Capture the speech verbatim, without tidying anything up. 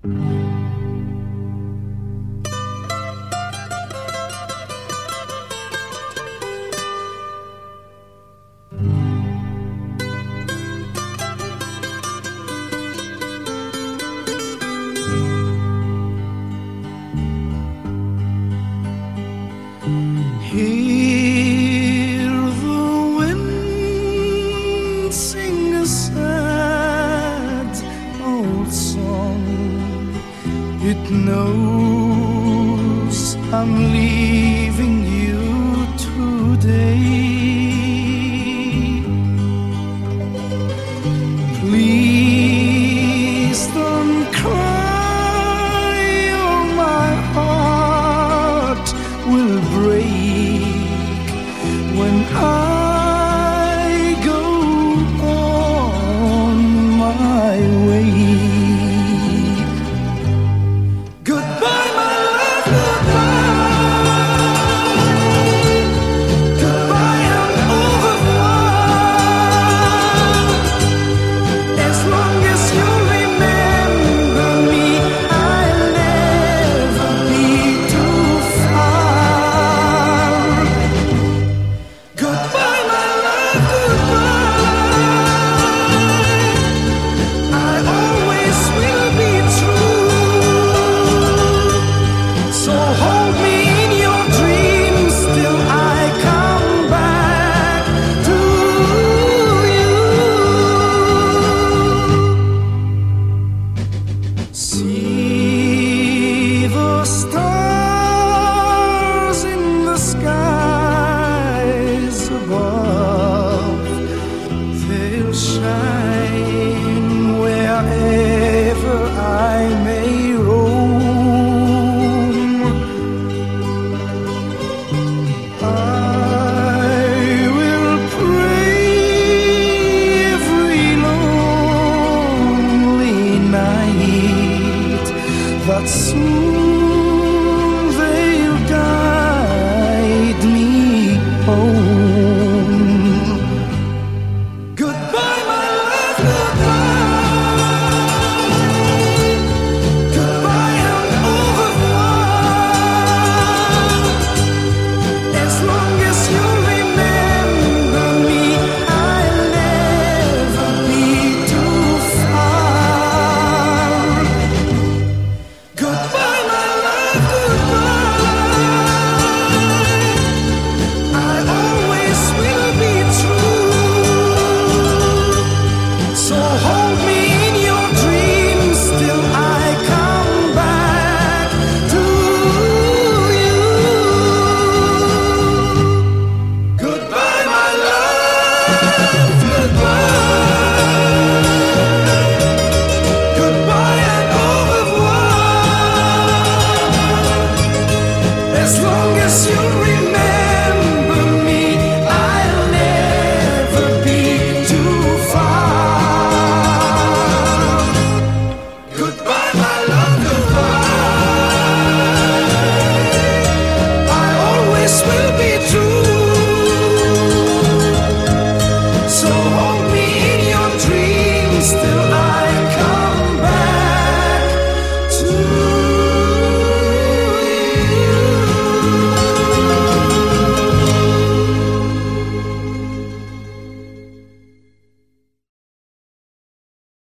Hear the wind sing a sad old song. It knows I'm leaving you today. Please don't cry or my heart will break when I go on my way. Goodbye, my love, goodbye. Goodbye and au revoir. As long as you remember me, I'll never be too far. Goodbye, my love, goodbye. I always will be true. So hold me in your dreams till I come back to you. See the stars in the skies above. They'll shine wherever I may roam. I will pray every lonely night that soon